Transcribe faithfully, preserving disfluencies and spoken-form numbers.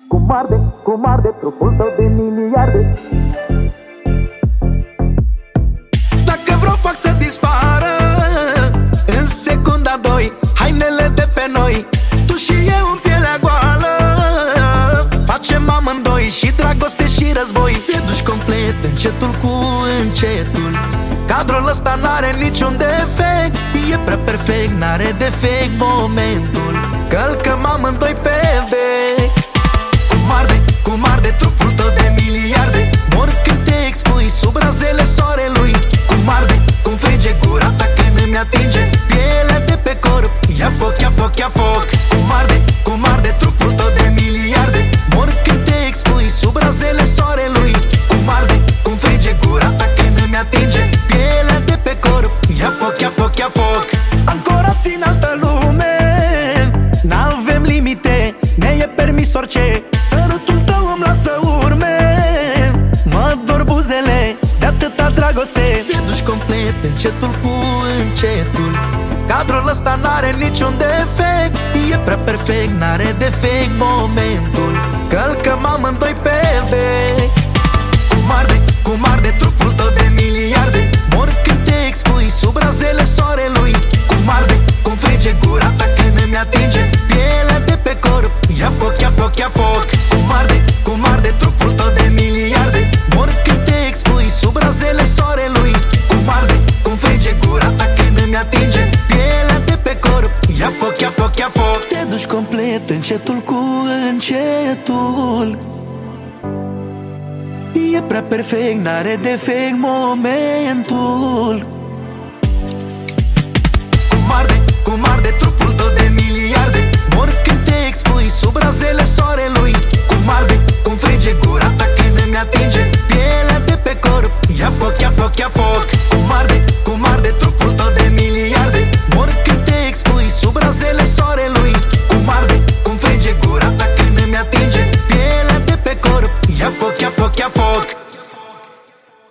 Cum arde, cum arde trupul tău de miliarde. Dacă vreau fac să dispară în secunda doi hainele de pe noi. Tu și eu în pielea goală facem amândoi și dragoste și război. Se duci complet încetul cu încetul. Cadrul ăsta n-are niciun defect, e prea perfect, n-are defect momentul. Călcăm amândoi pe bec. Cum arde, cum arde trupul tău de miliarde. Mor când te expui sub razele soarelui. Cum arde, cum frige gura ta când îmi atinge pielea de pe corp. Ia foc, ia foc, ia foc. Cum arde, cum arde trupul tău de miliarde. Mor când te expui sub razele soarelui. Cum arde, cum frige gura ta când îmi atinge pielea de pe corp. Ia foc, ia foc, ia foc. Ancorați în altă lume, n-avem limite, ne e permis orice. Sărutul tău îmi lasă urme, mă dor buzele de atâta dragoste. Se duci complet încetul cu încetul. Cadrul ăsta n-are niciun defect, e prea perfect, n-are defect momentul. Călcăm amândoi pe bec. Cum arde, cum arde trupul tău de miliarde. Mor când te expui sub razele soarelui. Cum arde, cum frige gura ta când îmi atinge pielea de pe corp. Ia foc, ia foc, ia foc. Cum arde, cum arde trupul tău de miliarde. Mor când te expui sub razele soarelui. Cum arde, cum frige gura ta când îmi atinge pielea de pe corp. Ia foc, ia foc, ia foc. Se duci complet încetul cu încetul. E prea perfect, n-are defect momentul. Cum arde, cum arde trupul tău de miliarde. Mor când te expui sub razele soarelui.